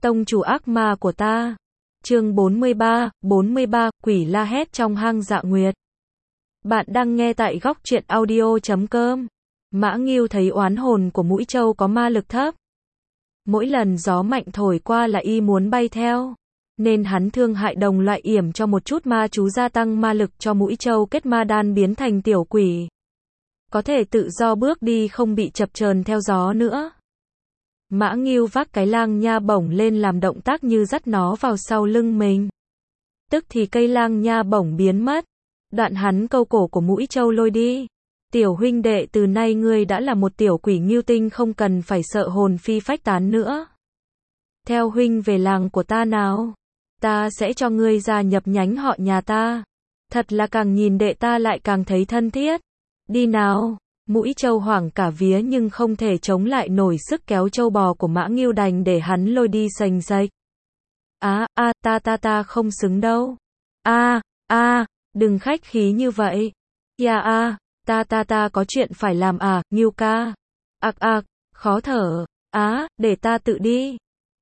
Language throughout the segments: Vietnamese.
Tông chủ ác ma của ta. Chương 43, quỷ la hét trong hang Dạ Nguyệt. Bạn đang nghe tại góc truyện audio.com. Mã Ngưu thấy oán hồn của Mũi Trâu có ma lực thấp. Mỗi lần gió mạnh thổi qua là y muốn bay theo. Nên hắn thương hại đồng loại yểm cho một chút ma chú gia tăng ma lực cho Mũi Trâu kết ma đan biến thành tiểu quỷ. Có thể tự do bước đi không bị chập chờn theo gió nữa. Mã Ngưu vác cái lang nha bổng lên làm động tác như dắt nó vào sau lưng mình. Tức thì cây lang nha bổng biến mất. Đoạn hắn câu cổ của Mũi Trâu lôi đi. Tiểu huynh đệ, từ nay ngươi đã là một tiểu quỷ Ngưu tinh, không cần phải sợ hồn phi phách tán nữa. Theo huynh về làng của ta nào. Ta sẽ cho ngươi gia nhập nhánh họ nhà ta. Thật là càng nhìn đệ ta lại càng thấy thân thiết. Đi nào. Mũi Trâu hoảng cả vía nhưng không thể chống lại nổi sức kéo trâu bò của Mã Ngưu, đành để hắn lôi đi sành sạch. Ta không xứng đâu. Đừng khách khí như vậy. Ta có chuyện phải làm Ngưu ca. Khó thở. Để ta tự đi.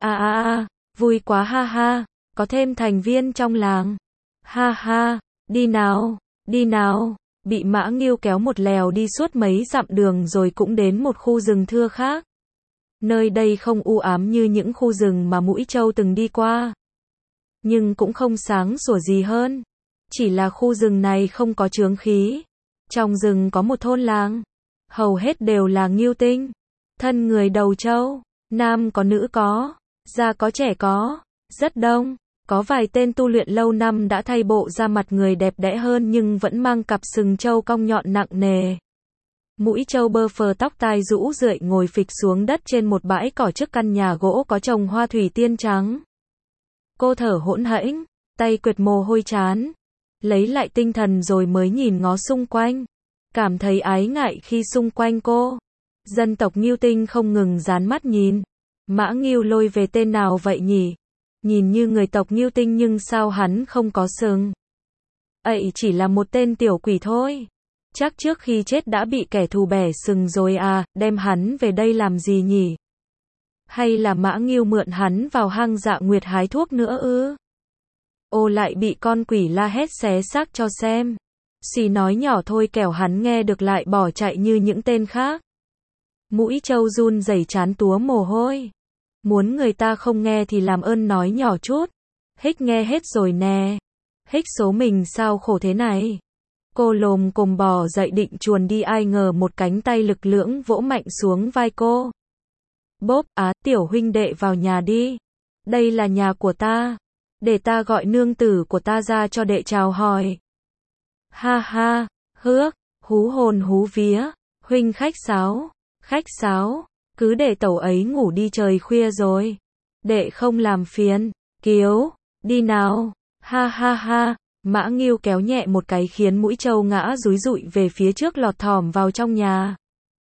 Vui quá ha, có thêm thành viên trong làng. Ha, đi nào. Bị Mã Ngưu kéo một lèo đi suốt mấy dặm đường rồi cũng đến một khu rừng thưa khác. Nơi đây không u ám như những khu rừng mà Mũi Trâu từng đi qua. Nhưng cũng không sáng sủa gì hơn. Chỉ là khu rừng này không có chướng khí. Trong rừng có một thôn làng. Hầu hết đều là Ngưu tinh. Thân người đầu trâu. Nam có nữ có. Già có trẻ có. Rất đông. Có vài tên tu luyện lâu năm đã thay bộ da mặt người đẹp đẽ hơn nhưng vẫn mang cặp sừng trâu cong nhọn nặng nề. Mũi Trâu bơ phờ tóc tai rũ rượi ngồi phịch xuống đất trên một bãi cỏ trước căn nhà gỗ có trồng hoa thủy tiên trắng. Cô thở hỗn hển, tay quệt mồ hôi trán. Lấy lại tinh thần rồi mới nhìn ngó xung quanh. Cảm thấy ái ngại khi xung quanh cô. Dân tộc Ngưu tinh không ngừng dán mắt nhìn. Mã Ngưu lôi về tên nào vậy nhỉ? Nhìn như người tộc Ngưu tinh nhưng sao hắn không có sừng? Ấy chỉ là một tên tiểu quỷ thôi. Chắc trước khi chết đã bị kẻ thù bẻ sừng rồi đem hắn về đây làm gì nhỉ? Hay là Mã Ngưu mượn hắn vào hang Dạ Nguyệt hái thuốc nữa ư? Lại bị con quỷ la hét xé xác cho xem. Xì nói nhỏ thôi kẻo hắn nghe được lại bỏ chạy như những tên khác. Mũi Trâu run rẩy trán túa mồ hôi. Muốn người ta không nghe thì làm ơn nói nhỏ chút. Hích nghe hết rồi nè. Hích số mình sao khổ thế này. Cô lồm cồm bò dậy định chuồn đi, ai ngờ một cánh tay lực lưỡng vỗ mạnh xuống vai cô. Bốp, tiểu huynh đệ vào nhà đi. Đây là nhà của ta. Để ta gọi nương tử của ta ra cho đệ chào hỏi. Ha, hước, hú hồn hú vía. Huynh khách sáo. Cứ để tẩu ấy ngủ đi, trời khuya rồi. Đệ không làm phiền. Kiếu, đi nào. Ha. Mã Ngưu kéo nhẹ một cái khiến Mũi Trâu ngã dúi dụi về phía trước, lọt thỏm vào trong nhà.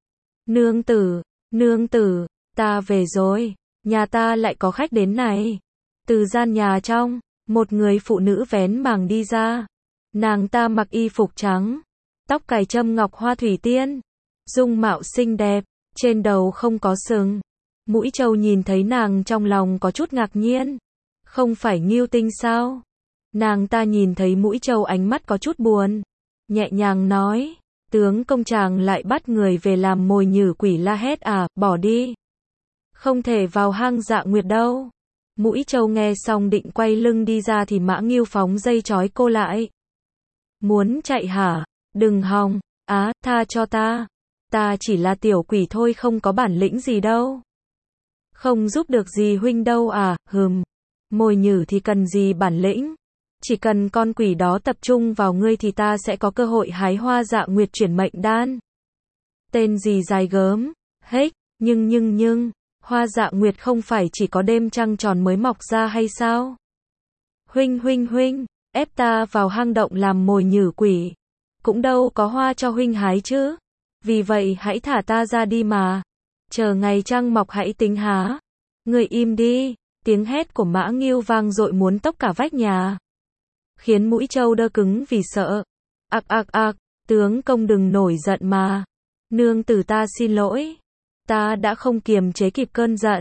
Nương tử, ta về rồi. Nhà ta lại có khách đến này. Từ gian nhà trong, một người phụ nữ vén màng đi ra. Nàng ta mặc y phục trắng, tóc cài châm ngọc hoa thủy tiên, dung mạo xinh đẹp, trên đầu không có sừng. Mũi Trâu nhìn thấy nàng trong lòng có chút ngạc nhiên. Không phải Ngưu tinh sao? Nàng ta nhìn thấy Mũi Trâu ánh mắt có chút buồn. Nhẹ nhàng nói, tướng công chàng lại bắt người về làm mồi nhử quỷ la hét bỏ đi. Không thể vào hang Dạ Nguyệt đâu. Mũi Trâu nghe xong định quay lưng đi ra thì Mã Ngưu phóng dây trói cô lại. Muốn chạy hả? Đừng hòng. Tha cho ta. Ta chỉ là tiểu quỷ thôi, không có bản lĩnh gì đâu. Không giúp được gì huynh đâu mồi nhử thì cần gì bản lĩnh. Chỉ cần con quỷ đó tập trung vào ngươi thì ta sẽ có cơ hội hái hoa Dạ Nguyệt chuyển mệnh đan. Tên gì dài gớm. Hếch, nhưng, hoa Dạ Nguyệt không phải chỉ có đêm trăng tròn mới mọc ra hay sao? Huynh, ép ta vào hang động làm mồi nhử quỷ. Cũng đâu có hoa cho huynh hái chứ. Vì vậy hãy thả ta ra đi mà. Chờ ngày trăng mọc hãy tính há. Người im đi. Tiếng hét của Mã Ngưu vang dội muốn tốc cả vách nhà. Khiến Mũi Trâu đơ cứng vì sợ. Tướng công đừng nổi giận mà. Nương tử ta xin lỗi. Ta đã không kiềm chế kịp cơn giận.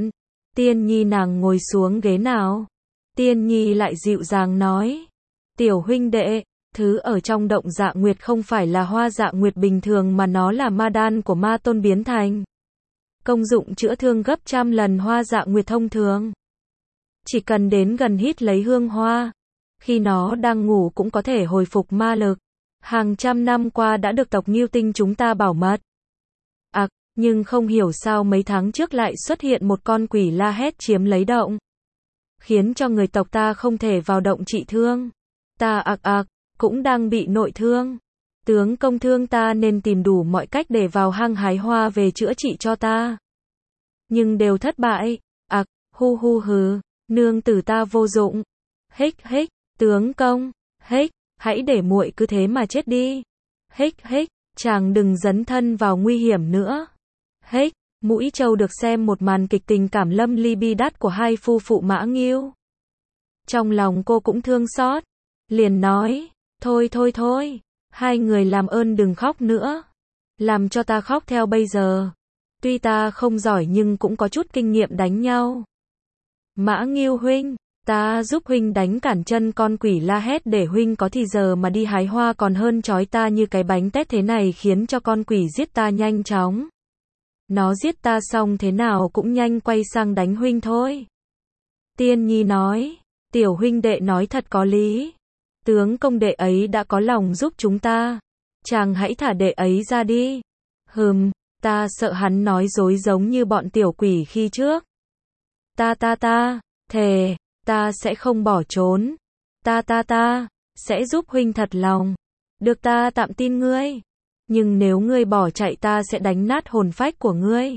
Tiên Nhi nàng ngồi xuống ghế nào. Tiên Nhi lại dịu dàng nói. Tiểu huynh đệ, thứ ở trong động dạ nguyệt không phải là hoa dạ nguyệt bình thường mà nó là ma đan của ma tôn biến thành. Công dụng chữa thương gấp trăm lần hoa dạ nguyệt thông thường. Chỉ cần đến gần hít lấy hương hoa, khi nó đang ngủ cũng có thể hồi phục ma lực. Hàng trăm năm qua đã được tộc Ngưu Tinh chúng ta bảo mật. Nhưng không hiểu sao mấy tháng trước lại xuất hiện một con quỷ la hét chiếm lấy động. Khiến cho người tộc ta không thể vào động trị thương. Ta cũng đang bị nội thương. Tướng công thương ta nên tìm đủ mọi cách để vào hang hái hoa về chữa trị cho ta. Nhưng đều thất bại. Hu hu hừ, nương tử ta vô dụng. Hích, tướng công, hãy để muội cứ thế mà chết đi. Hích, chàng đừng dấn thân vào nguy hiểm nữa. Mũi Trâu được xem một màn kịch tình cảm lâm ly bi đát của hai phu phụ Mã Ngưu. Trong lòng cô cũng thương xót, liền nói, thôi, hai người làm ơn đừng khóc nữa. Làm cho ta khóc theo bây giờ. Tuy ta không giỏi nhưng cũng có chút kinh nghiệm đánh nhau. Mã Ngưu huynh, ta giúp huynh đánh cản chân con quỷ la hét để huynh có thì giờ mà đi hái hoa còn hơn trói ta như cái bánh tét thế này khiến cho con quỷ giết ta nhanh chóng. Nó giết ta xong thế nào cũng nhanh quay sang đánh huynh thôi. Tiên Nhi nói, tiểu huynh đệ nói thật có lý. Tướng công đệ ấy đã có lòng giúp chúng ta. Chàng hãy thả đệ ấy ra đi. Ta sợ hắn nói dối giống như bọn tiểu quỷ khi trước. Ta, thề, ta sẽ không bỏ trốn. Ta, sẽ giúp huynh thật lòng. Được ta tạm tin ngươi. Nhưng nếu ngươi bỏ chạy ta sẽ đánh nát hồn phách của ngươi.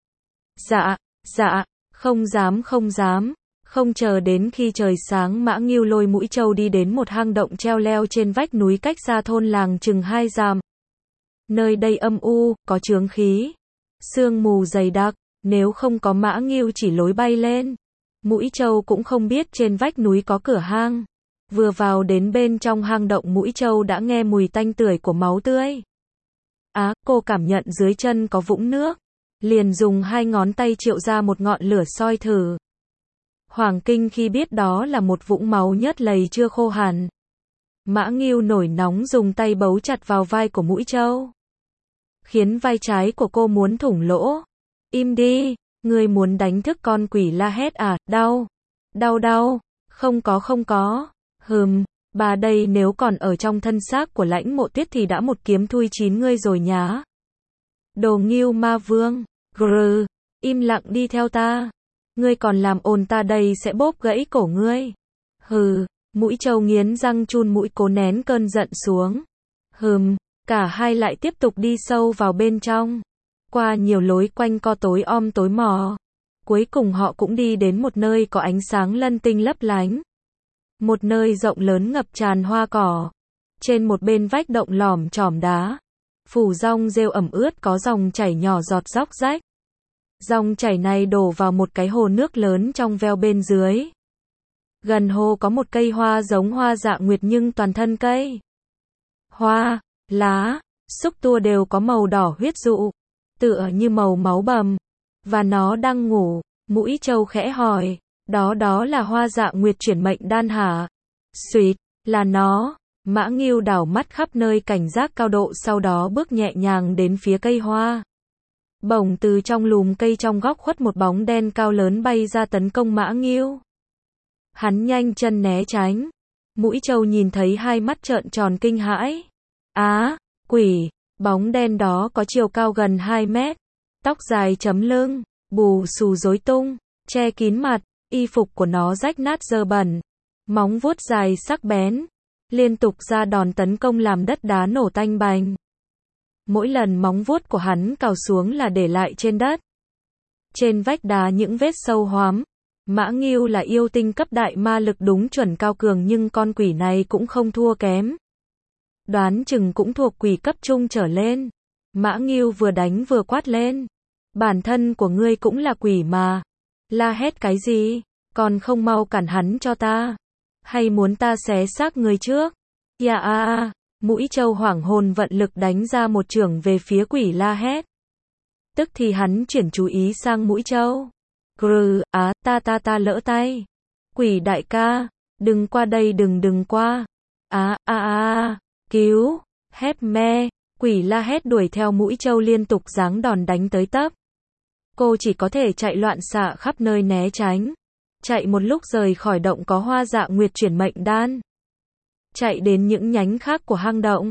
Dạ, không dám. Không chờ đến khi trời sáng Mã Ngưu lôi Mũi Trâu đi đến một hang động treo leo trên vách núi cách xa thôn làng chừng 2 dặm. Nơi đây âm u, có chướng khí. Sương mù dày đặc, nếu không có Mã Ngưu chỉ lối bay lên. Mũi Trâu cũng không biết trên vách núi có cửa hang. Vừa vào đến bên trong hang động Mũi Trâu đã nghe mùi tanh tưởi của máu tươi. Cô cảm nhận dưới chân có vũng nước. Liền dùng 2 ngón tay triệu ra một ngọn lửa soi thử. Hoàng kinh khi biết đó là một vũng máu nhớt lầy chưa khô hẳn. Mã Ngưu nổi nóng dùng tay bấu chặt vào vai của Mũi Trâu. Khiến vai trái của cô muốn thủng lỗ. Im đi, ngươi muốn đánh thức con quỷ la hét à, đau. Không có. Bà đây nếu còn ở trong thân xác của Lãnh Mộ Tuyết thì đã một kiếm thui chín ngươi rồi nhá. Đồ Ngưu Ma Vương, im lặng đi theo ta. Ngươi còn làm ồn ta đây sẽ bóp gãy cổ ngươi. Mũi Trâu nghiến răng chun mũi cố nén cơn giận xuống. Cả hai lại tiếp tục đi sâu vào bên trong. Qua nhiều lối quanh co tối om tối mò. Cuối cùng họ cũng đi đến một nơi có ánh sáng lân tinh lấp lánh. Một nơi rộng lớn ngập tràn hoa cỏ. Trên một bên vách động lỏm chỏm đá. Phủ rong rêu ẩm ướt có dòng chảy nhỏ giọt róc rách. Dòng chảy này đổ vào một cái hồ nước lớn trong veo bên dưới. Gần hồ có một cây hoa giống hoa dạ nguyệt nhưng toàn thân cây. Hoa, lá, xúc tua đều có màu đỏ huyết dụ. Tựa như màu máu bầm. Và nó đang ngủ. Mũi Trâu khẽ hỏi. Đó là hoa dạ nguyệt chuyển mệnh đan hả? Xuyệt, là nó. Mã Ngưu đảo mắt khắp nơi cảnh giác cao độ sau đó bước nhẹ nhàng đến phía cây hoa. Bỗng từ trong lùm cây trong góc khuất một bóng đen cao lớn bay ra tấn công Mã Ngưu. Hắn nhanh chân né tránh. Mũi Trâu nhìn thấy hai mắt trợn tròn kinh hãi. Quỷ, bóng đen đó có chiều cao gần 2 mét. Tóc dài chấm lưng, bù xù rối tung, che kín mặt, y phục của nó rách nát dơ bẩn. Móng vuốt dài sắc bén, liên tục ra đòn tấn công làm đất đá nổ tanh bành. Mỗi lần móng vuốt của hắn cào xuống là để lại trên đất. Trên vách đá những vết sâu hoắm. Mã Ngưu là yêu tinh cấp đại ma lực đúng chuẩn cao cường nhưng con quỷ này cũng không thua kém. Đoán chừng cũng thuộc quỷ cấp trung trở lên. Mã Ngưu vừa đánh vừa quát lên. Bản thân của ngươi cũng là quỷ mà. La hét cái gì? Còn không mau cản hắn cho ta. Hay muốn ta xé xác người trước? Mũi Trâu hoảng hồn vận lực đánh ra một chưởng về phía quỷ la hét. Tức thì hắn chuyển chú ý sang Mũi Trâu. Grừ, ta lỡ tay. Quỷ đại ca, đừng qua đây, đừng qua. Cứu, help me. Quỷ la hét đuổi theo mũi trâu liên tục giáng đòn đánh tới tấp. Cô chỉ có thể chạy loạn xạ khắp nơi né tránh. Chạy một lúc rời khỏi động có Hoa Dạ Nguyệt chuyển mệnh đan. Chạy đến những nhánh khác của hang động.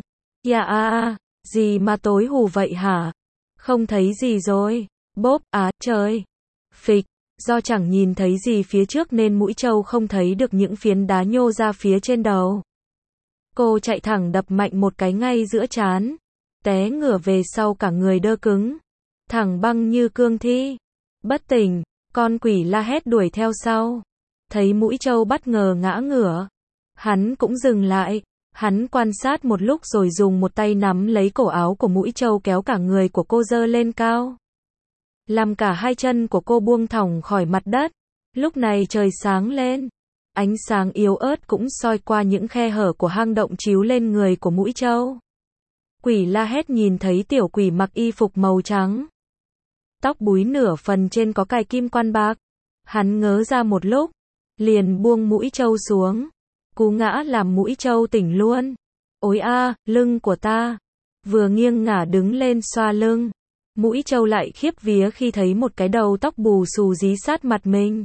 Gì mà tối hù vậy hả? Không thấy gì rồi. Bốp, trời. Phịch, do chẳng nhìn thấy gì phía trước nên mũi trâu không thấy được những phiến đá nhô ra phía trên đầu. Cô chạy thẳng đập mạnh một cái ngay giữa trán. Té ngửa về sau cả người đơ cứng. Thẳng băng như cương thi. Bất tỉnh, con quỷ la hét đuổi theo sau. Thấy mũi trâu bất ngờ ngã ngửa. Hắn cũng dừng lại. Hắn quan sát một lúc rồi dùng một tay nắm lấy cổ áo của mũi trâu kéo cả người của cô dơ lên cao. Làm cả hai chân của cô buông thõng khỏi mặt đất. Lúc này trời sáng lên. Ánh sáng yếu ớt cũng soi qua những khe hở của hang động chiếu lên người của mũi trâu. Quỷ la hét nhìn thấy tiểu quỷ mặc y phục màu trắng. Tóc búi nửa phần trên có cài kim quan bạc. Hắn ngớ ra một lúc. Liền buông mũi trâu xuống. Cú ngã làm mũi trâu tỉnh luôn. Ôi lưng của ta. Vừa nghiêng ngả đứng lên xoa lưng. Mũi trâu lại khiếp vía khi thấy một cái đầu tóc bù xù dí sát mặt mình.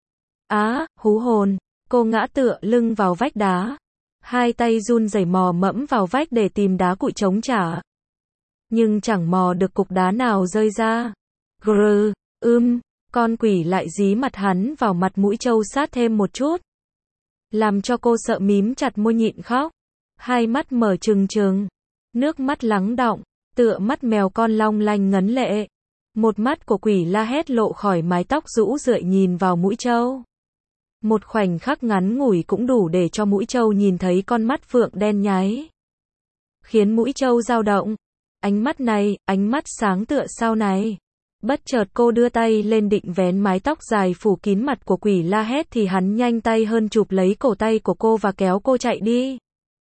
Hú hồn. Cô ngã tựa lưng vào vách đá. Hai tay run rẩy mò mẫm vào vách để tìm đá cuội chống trả. Nhưng chẳng mò được cục đá nào rơi ra. Grừ, con quỷ lại dí mặt hắn vào mặt mũi trâu sát thêm một chút. Làm cho cô sợ mím chặt môi nhịn khóc. Hai mắt mở trừng trừng. Nước mắt lắng đọng, tựa mắt mèo con long lanh ngấn lệ. Một mắt của quỷ la hét lộ khỏi mái tóc rũ rượi nhìn vào mũi trâu. Một khoảnh khắc ngắn ngủi cũng đủ để cho mũi trâu nhìn thấy con mắt phượng đen nháy. Khiến mũi trâu dao động. Ánh mắt này, ánh mắt sáng tựa sao này. Bất chợt cô đưa tay lên định vén mái tóc dài phủ kín mặt của quỷ la hét thì hắn nhanh tay hơn chụp lấy cổ tay của cô và kéo cô chạy đi.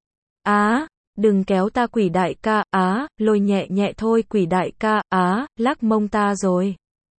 Đừng kéo ta quỷ đại ca, lôi nhẹ nhẹ thôi quỷ đại ca, lắc mông ta rồi.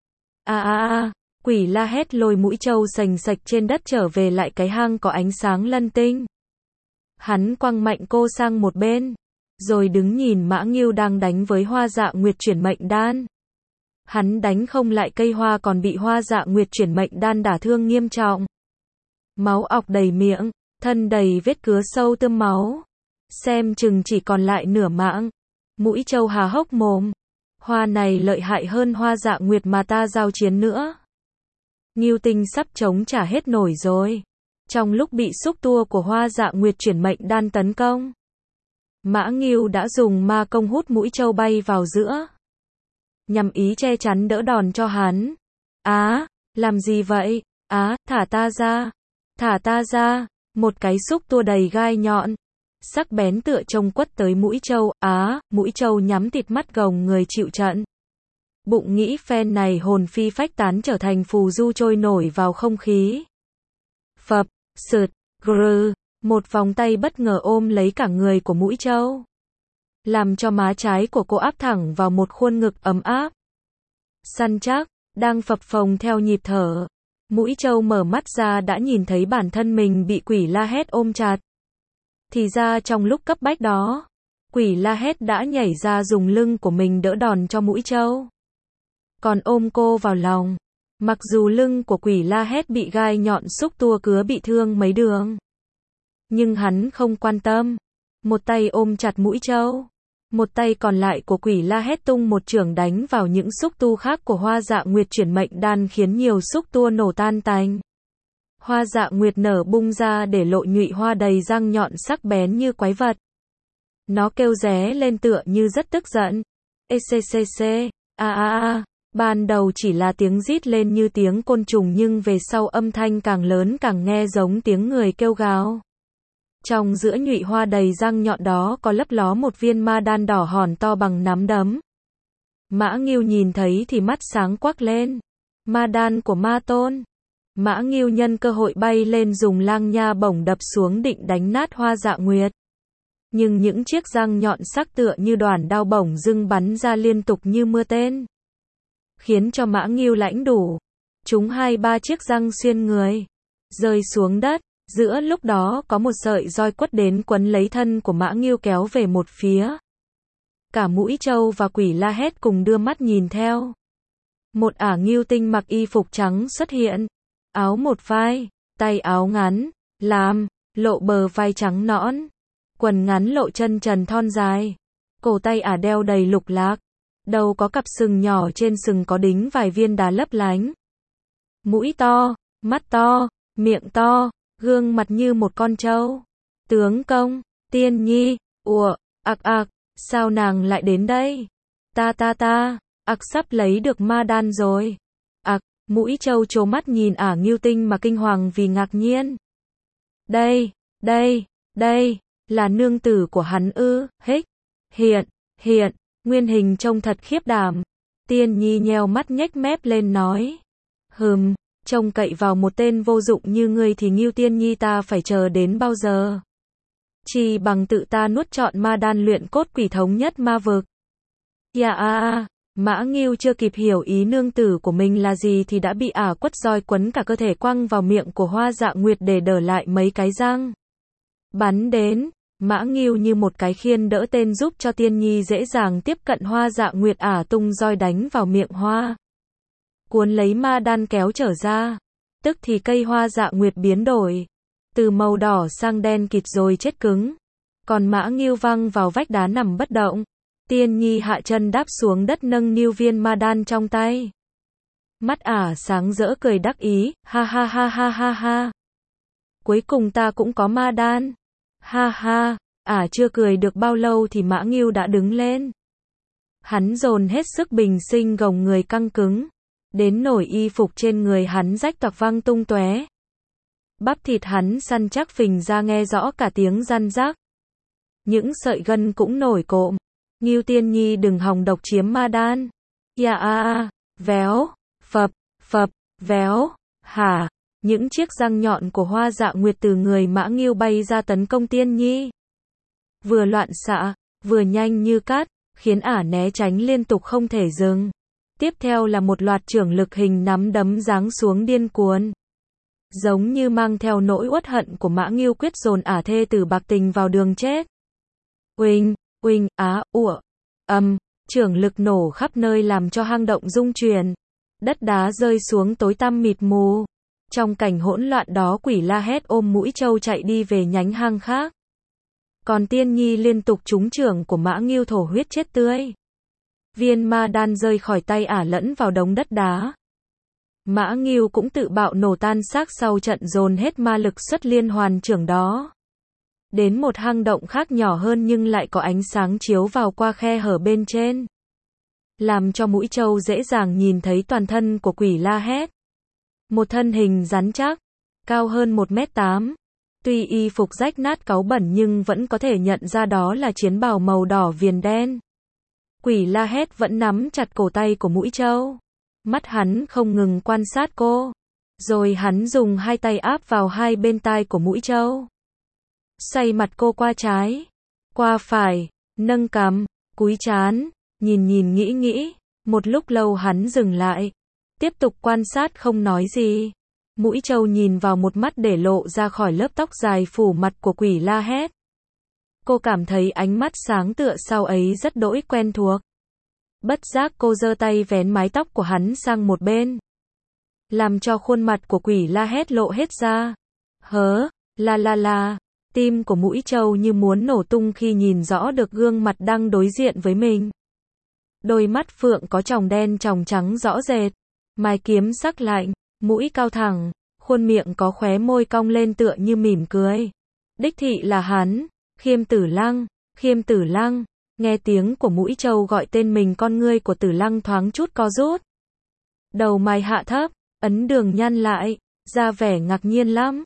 Quỷ la hét lôi mũi trâu sành sạch trên đất trở về lại cái hang có ánh sáng lân tinh. Hắn quăng mạnh cô sang một bên, rồi đứng nhìn Mã Ngưu đang đánh với Hoa Dạ Nguyệt chuyển mệnh đan. Hắn đánh không lại cây hoa còn bị Hoa Dạ Nguyệt chuyển mệnh đan đả thương nghiêm trọng. Máu ọc đầy miệng, thân đầy vết cứa sâu tươm máu. Xem chừng chỉ còn lại nửa mạng. Mũi trâu há hốc mồm. Hoa này lợi hại hơn Hoa Dạ Nguyệt mà ta giao chiến nữa. Ngưu Tinh sắp chống trả hết nổi rồi. Trong lúc bị xúc tua của Hoa Dạ Nguyệt chuyển mệnh đan tấn công, Mã Ngưu đã dùng ma công hút mũi trâu bay vào giữa. Nhằm ý che chắn đỡ đòn cho hắn. Làm gì vậy? Thả ta ra. Thả ta ra. Một cái xúc tua đầy gai nhọn. Sắc bén tựa trông quất tới mũi trâu. Mũi trâu nhắm tịt mắt gồng người chịu trận. Bụng nghĩ phen này hồn phi phách tán trở thành phù du trôi nổi vào không khí. Phập, sượt, grừ, một vòng tay bất ngờ ôm lấy cả người của mũi trâu. Làm cho má trái của cô áp thẳng vào một khuôn ngực ấm áp. Săn chắc, đang phập phồng theo nhịp thở. Mũi trâu mở mắt ra đã nhìn thấy bản thân mình bị quỷ la hét ôm chặt. Thì ra trong lúc cấp bách đó, quỷ la hét đã nhảy ra dùng lưng của mình đỡ đòn cho mũi trâu. Còn ôm cô vào lòng. Mặc dù lưng của quỷ la hét bị gai nhọn xúc tua cứa bị thương mấy đường. Nhưng hắn không quan tâm. Một tay ôm chặt mũi trâu. Một tay còn lại của quỷ la hét tung một chưởng đánh vào những xúc tu khác của Hoa Dạ Nguyệt chuyển mệnh đan khiến nhiều xúc tua nổ tan tành. Hoa Dạ Nguyệt nở bung ra để lộ nhụy hoa đầy răng nhọn sắc bén như quái vật. Nó kêu ré lên tựa như rất tức giận. Ban đầu chỉ là tiếng rít lên như tiếng côn trùng nhưng về sau âm thanh càng lớn càng nghe giống tiếng người kêu gào. Trong giữa nhụy hoa đầy răng nhọn đó có lấp ló một viên ma đan đỏ hòn to bằng nắm đấm. Mã Ngưu nhìn thấy thì mắt sáng quắc lên. Ma đan của ma tôn. Mã Ngưu nhân cơ hội bay lên dùng lang nha bổng đập xuống định đánh nát Hoa Dạ Nguyệt. Nhưng những chiếc răng nhọn sắc tựa như đoàn đao bổng dưng bắn ra liên tục như mưa tên. Khiến cho Mã Ngưu lãnh đủ. trúng 2-3 chiếc răng xuyên người, rơi xuống đất. Giữa lúc đó có một sợi roi quất đến quấn lấy thân của Mã Ngưu kéo về một phía. Cả Mũi Trâu và Quỷ La Hét cùng đưa mắt nhìn theo. Một ả Ngưu Tinh mặc y phục trắng xuất hiện, áo một vai, tay áo ngắn, làm, lộ bờ vai trắng nõn, quần ngắn lộ chân trần thon dài, cổ tay ả đeo đầy lục lạc, đầu có cặp sừng nhỏ, trên sừng có đính vài viên đá lấp lánh. Mũi to, mắt to, miệng to, gương mặt như một con trâu. Tướng công, Tiên Nhi, ủa, sao nàng lại đến đây? Ta, sắp lấy được ma đan rồi. Mũi Trâu trố mắt nhìn ả Ngưu Tinh mà kinh hoàng vì ngạc nhiên. Đây, là nương tử của hắn ư? Hích, hiện, nguyên hình trông thật khiếp đảm. Tiên Nhi nheo mắt nhếch mép lên nói. Trông cậy vào một tên vô dụng như ngươi thì Ngưu Tiên Nhi ta phải chờ đến bao giờ? Chỉ bằng tự ta nuốt trọn ma đan luyện cốt quỷ thống nhất ma vực. Mã Ngưu chưa kịp hiểu ý nương tử của mình là gì thì đã bị ả quất roi quấn cả cơ thể quăng vào miệng của Hoa Dạ Nguyệt để đỡ lại mấy cái răng. Bắn đến, Mã Ngưu như một cái khiên đỡ tên giúp cho Tiên Nhi dễ dàng tiếp cận Hoa Dạ Nguyệt, ả tung roi đánh vào miệng Hoa. Cuốn lấy ma đan kéo trở ra. Tức thì cây Hoa Dạ Nguyệt biến đổi. Từ màu đỏ sang đen kịt rồi chết cứng. Còn Mã Ngưu văng vào vách đá nằm bất động. Tiên Nhi hạ chân đáp xuống đất nâng niu viên ma đan trong tay. Mắt ả sáng rỡ cười đắc ý, ha. Cuối cùng ta cũng có ma đan. Ha, ả chưa cười được bao lâu thì Mã Ngưu đã đứng lên. Hắn dồn hết sức bình sinh gồng người căng cứng. Đến nổi y phục trên người hắn rách toạc văng tung tóe. Bắp thịt hắn săn chắc phình ra nghe rõ cả tiếng răn rắc. Những sợi gân cũng nổi cộm. Ngưu Tiên Nhi đừng hòng độc chiếm ma đan. Véo, phập, véo, hả. Những chiếc răng nhọn của Hoa Dạ Nguyệt từ người Mã Ngưu bay ra tấn công Tiên Nhi. Vừa loạn xạ, vừa nhanh như cát, khiến ả né tránh liên tục không thể dừng. Tiếp theo là một loạt chưởng lực hình nắm đấm giáng xuống điên cuồng. Giống như mang theo nỗi uất hận của Mã Ngưu quyết dồn ả thê tử bạc tình vào đường chết. Uỳnh, chưởng lực nổ khắp nơi làm cho hang động rung chuyển. Đất đá rơi xuống tối tăm mịt mù. Trong cảnh hỗn loạn đó, Quỷ La Hét ôm Mũi Trâu chạy đi về nhánh hang khác. Còn Tiên Nhi liên tục trúng chưởng của Mã Ngưu thổ huyết chết tươi. Viên ma đan rơi khỏi tay ả lẫn vào đống đất đá. Mã Ngưu cũng tự bạo nổ tan xác sau trận dồn hết ma lực xuất liên hoàn chưởng đó. Đến một hang động khác nhỏ hơn nhưng lại có ánh sáng chiếu vào qua khe hở bên trên. Làm cho Mũi Trâu dễ dàng nhìn thấy toàn thân của Quỷ La Hét. Một thân hình rắn chắc, cao hơn 1m8. Tuy y phục rách nát cáu bẩn nhưng vẫn có thể nhận ra đó là chiến bào màu đỏ viền đen. Quỷ La Hét vẫn nắm chặt cổ tay của Mũi Trâu. Mắt hắn không ngừng quan sát cô. Rồi hắn dùng hai tay áp vào hai bên tai của Mũi Trâu. Xoay mặt cô qua trái, qua phải, nâng cằm, cúi trán, nhìn nghĩ. Một lúc lâu hắn dừng lại. Tiếp tục quan sát không nói gì. Mũi Trâu nhìn vào một mắt để lộ ra khỏi lớp tóc dài phủ mặt của Quỷ La Hét. Cô cảm thấy ánh mắt sáng tựa sau ấy rất đỗi quen thuộc. Bất giác cô giơ tay vén mái tóc của hắn sang một bên. Làm cho khuôn mặt của Quỷ La Hét lộ hết ra. La. Tim của Mũi Trâu như muốn nổ tung khi nhìn rõ được gương mặt đang đối diện với mình. Đôi mắt phượng có tròng đen tròng trắng rõ rệt. Mái kiếm sắc lạnh, mũi cao thẳng, khuôn miệng có khóe môi cong lên tựa như mỉm cười. Đích thị là hắn, Khiêm Tử Lăng. Nghe tiếng của Mũi Trâu gọi tên mình, con ngươi của Tử Lăng thoáng chút co rút. Đầu mày hạ thấp, ấn đường nhăn lại, ra vẻ ngạc nhiên lắm.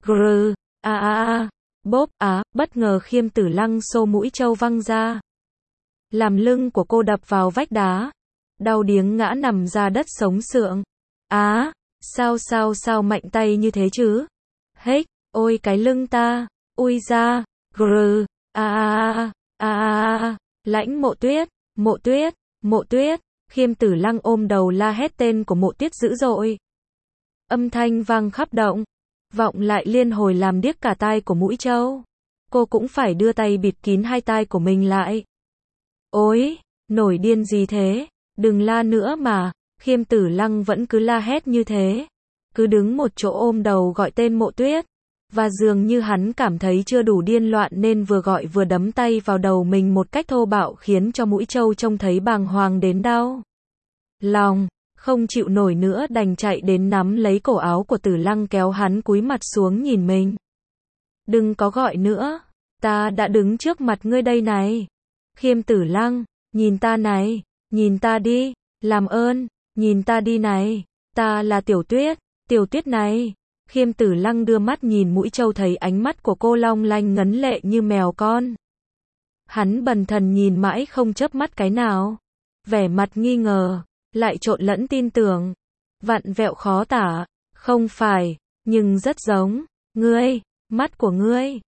Bốp, bất ngờ Khiêm Tử Lăng xô Mũi Trâu văng ra. Làm lưng của cô đập vào vách đá. Đau điếng ngã nằm ra đất sống sượng. Sao mạnh tay như thế chứ? Hếch, ôi cái lưng ta, ui ra, Lãnh Mộ Tuyết, Khiêm Tử Lăng ôm đầu la hét tên của Mộ Tuyết dữ dội. Âm thanh vang khắp động, vọng lại liên hồi làm điếc cả tai của Mũi Trâu. Cô cũng phải đưa tay bịt kín hai tai của mình lại. Ôi, nổi điên gì thế, đừng la nữa mà. Khiêm Tử Lăng vẫn cứ la hét như thế, cứ đứng một chỗ ôm đầu gọi tên Mộ Tuyết, và dường như hắn cảm thấy chưa đủ điên loạn nên vừa gọi vừa đấm tay vào đầu mình một cách thô bạo khiến cho Mũi Trâu trông thấy bàng hoàng đến đau lòng, không chịu nổi nữa đành chạy đến nắm lấy cổ áo của Tử Lăng kéo hắn cúi mặt xuống nhìn mình. Đừng có gọi nữa, ta đã đứng trước mặt ngươi đây này. Khiêm Tử Lăng, nhìn ta này, nhìn ta đi, làm ơn, nhìn ta đi này, ta là Tiểu Tuyết này. Khiêm Tử Lăng đưa mắt nhìn Mũi Trâu thấy ánh mắt của cô long lanh ngấn lệ như mèo con. Hắn bần thần nhìn mãi không chớp mắt cái nào, vẻ mặt nghi ngờ, lại trộn lẫn tin tưởng, vặn vẹo khó tả, không phải, nhưng rất giống, ngươi, mắt của ngươi,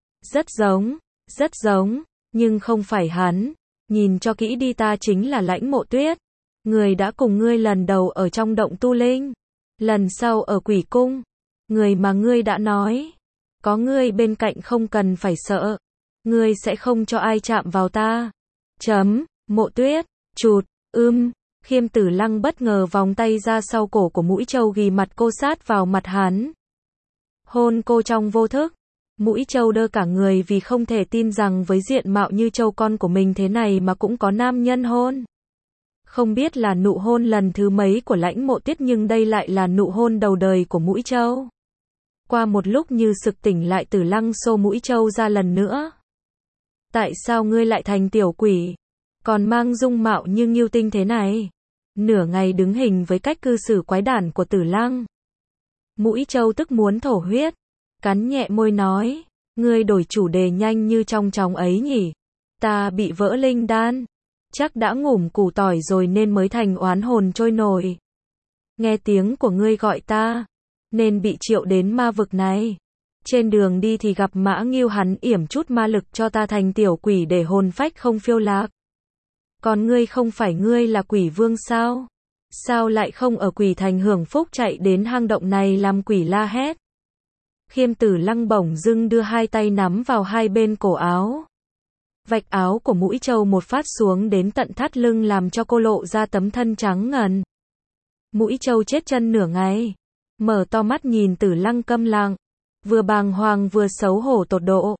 rất giống, nhưng không phải hắn, nhìn cho kỹ đi ta chính là Lãnh Mộ Tuyết, người đã cùng ngươi lần đầu ở trong động tu linh, lần sau ở Quỷ Cung, người mà ngươi đã nói, có ngươi bên cạnh không cần phải sợ, ngươi sẽ không cho ai chạm vào ta. Mộ Tuyết, chụt, Khiêm Tử Lăng bất ngờ vòng tay ra sau cổ của Mũi Trâu ghì mặt cô sát vào mặt hắn. Hôn cô trong vô thức. Mũi Trâu đơ cả người vì không thể tin rằng với diện mạo như trâu con của mình thế này mà cũng có nam nhân hôn. Không biết là nụ hôn lần thứ mấy của Lãnh Mộ Tuyết nhưng đây lại là nụ hôn đầu đời của Mũi Trâu. Qua một lúc như sực tỉnh lại Tử Lăng xô Mũi Trâu ra lần nữa. Tại sao ngươi lại thành tiểu quỷ? Còn mang dung mạo như Ngưu Tinh thế này? Nửa ngày đứng hình với cách cư xử quái đản của Tử Lăng. Mũi Trâu tức muốn thổ huyết, cắn nhẹ môi nói, ngươi đổi chủ đề nhanh như trong chóng ấy nhỉ? Ta bị vỡ linh đan, chắc đã ngủm củ tỏi rồi nên mới thành oán hồn trôi nổi. Nghe tiếng của ngươi gọi ta, nên bị triệu đến ma vực này. Trên đường đi thì gặp Mã Ngưu, hắn yểm chút ma lực cho ta thành tiểu quỷ để hồn phách không phiêu lạc. Còn ngươi không phải ngươi là quỷ vương sao? Sao lại không ở quỷ thành hưởng phúc chạy đến hang động này làm quỷ la hét? Khiêm Tử Lăng bỗng dưng đưa hai tay nắm vào hai bên cổ áo. Vạch áo của Mũi Trâu một phát xuống đến tận thắt lưng làm cho cô lộ ra tấm thân trắng ngần. Mũi Trâu chết chân nửa ngày, mở to mắt nhìn Tử Lăng câm lặng, vừa bàng hoàng vừa xấu hổ tột độ.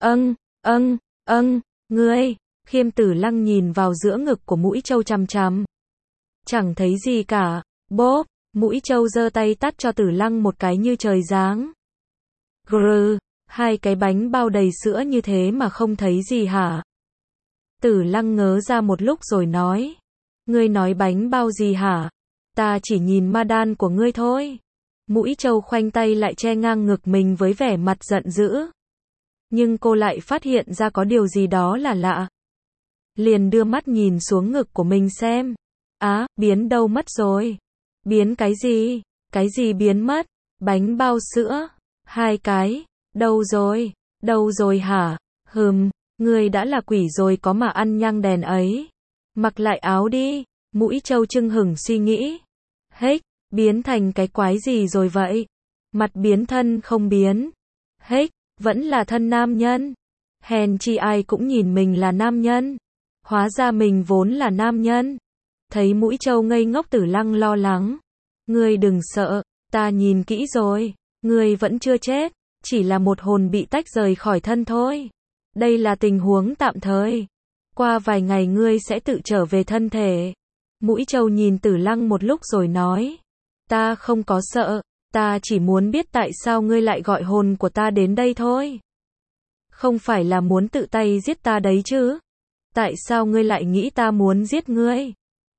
Ngươi. Khiêm Tử Lăng nhìn vào giữa ngực của Mũi Trâu chằm chằm. Chẳng thấy gì cả. Bốp, Mũi Trâu giơ tay tát cho Tử Lăng một cái như trời giáng. Grrr, hai cái bánh bao đầy sữa như thế mà không thấy gì hả? Tử Lăng ngớ ra một lúc rồi nói. Ngươi nói bánh bao gì hả? Ta chỉ nhìn ma đan của ngươi thôi. Mũi Trâu khoanh tay lại che ngang ngực mình với vẻ mặt giận dữ. Nhưng cô lại phát hiện ra có điều gì đó là lạ. Liền đưa mắt nhìn xuống ngực của mình xem. Á, biến đâu mất rồi? Biến cái gì? Cái gì biến mất? Bánh bao sữa? Hai cái? Đâu rồi hả? Ngươi đã là quỷ rồi có mà ăn nhang đèn ấy. Mặc lại áo đi. Mũi Trâu chưng hửng suy nghĩ. Hếch, biến thành cái quái gì rồi vậy? Mặt biến thân không biến. Hếch, vẫn là thân nam nhân. Hèn chi ai cũng nhìn mình là nam nhân. Hóa ra mình vốn là nam nhân. Thấy Mũi Trâu ngây ngốc, Tử Lăng lo lắng. Ngươi đừng sợ, ta nhìn kỹ rồi. Ngươi vẫn chưa chết, chỉ là một hồn bị tách rời khỏi thân thôi. Đây là tình huống tạm thời. Qua vài ngày ngươi sẽ tự trở về thân thể. Mũi Trâu nhìn Tử Lăng một lúc rồi nói. Ta không có sợ, ta chỉ muốn biết tại sao ngươi lại gọi hồn của ta đến đây thôi. Không phải là muốn tự tay giết ta đấy chứ? Tại sao ngươi lại nghĩ ta muốn giết ngươi?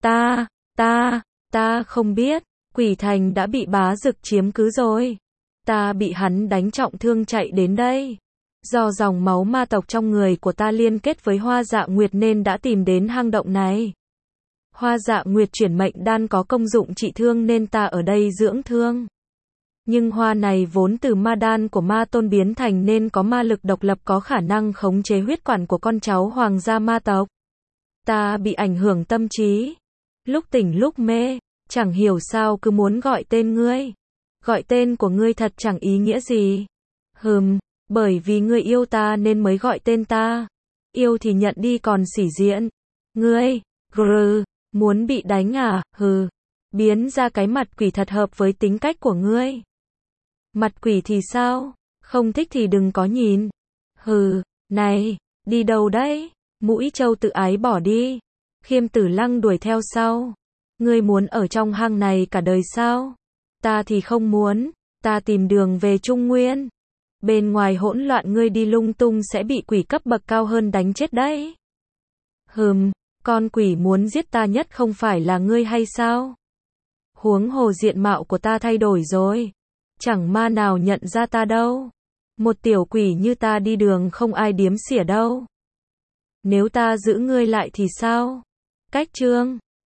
Ta không biết, Quỷ Thành đã bị Bá Dực chiếm cứ rồi. Ta bị hắn đánh trọng thương chạy đến đây. Do dòng máu ma tộc trong người của ta liên kết với Hoa Dạ Nguyệt nên đã tìm đến hang động này. Hoa Dạ Nguyệt chuyển mệnh đan có công dụng trị thương nên ta ở đây dưỡng thương. Nhưng hoa này vốn từ ma đan của ma tôn biến thành nên có ma lực độc lập, có khả năng khống chế huyết quản của con cháu hoàng gia ma tộc. Ta bị ảnh hưởng tâm trí. Lúc tỉnh lúc mê, chẳng hiểu sao cứ muốn gọi tên ngươi. Gọi tên của ngươi thật chẳng ý nghĩa gì. Bởi vì ngươi yêu ta nên mới gọi tên ta. Yêu thì nhận đi còn sỉ diện. Ngươi, muốn bị đánh à, biến ra cái mặt quỷ thật hợp với tính cách của ngươi. Mặt quỷ thì sao? Không thích thì đừng có nhìn. Này, đi đâu đấy? Mũi trâu tự ái bỏ đi. Khiêm Tử Lăng đuổi theo sau. Ngươi muốn ở trong hang này cả đời sao? Ta thì không muốn, ta tìm đường về Trung Nguyên. Bên ngoài hỗn loạn ngươi đi lung tung sẽ bị quỷ cấp bậc cao hơn đánh chết đấy. Con quỷ muốn giết ta nhất không phải là ngươi hay sao? Huống hồ diện mạo của ta thay đổi rồi. Chẳng ma nào nhận ra ta đâu. Một tiểu quỷ như ta đi đường không ai điếm xỉa đâu. Nếu ta giữ ngươi lại thì sao? Cách trương